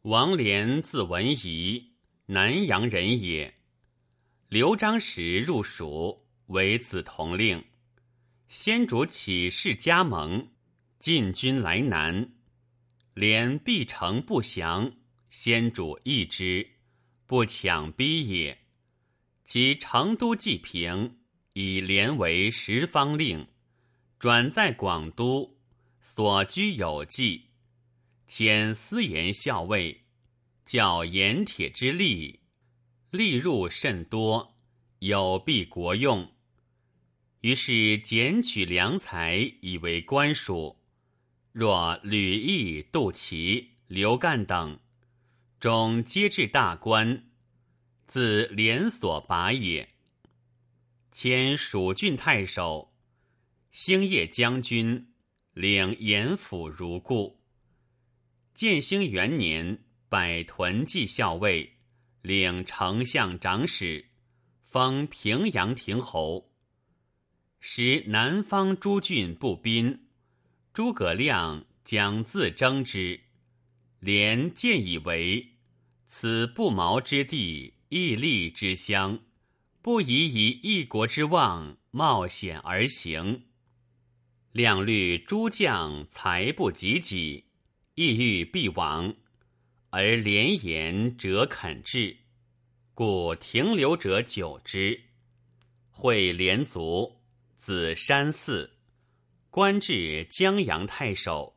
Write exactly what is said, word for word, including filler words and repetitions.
王廉字文仪，南阳人也。刘璋时入蜀，为子同令。先主起事加盟，进军来南，连必城不降，先主议之，不强逼也。及成都既平，以连为十方令，转在广都，所居有计，迁司盐校尉，教盐铁之利，利入甚多，有必国用。于是检取良才，以为官属。若吕毅、杜琦、刘干等，终皆至大官，自连所拔也。迁蜀郡太守，兴业将军，领盐府如故。建兴元年，拜屯骑校尉，领丞相长史，封平阳亭侯。时南方诸郡不宾，诸葛亮将自征之，连见以为此不毛之地，义利之乡，不宜以一国之望冒险而行。亮虑诸将才不及己，意欲必亡，而连言者肯至，故停留者久之。会连卒，子山嗣，官至江阳太守。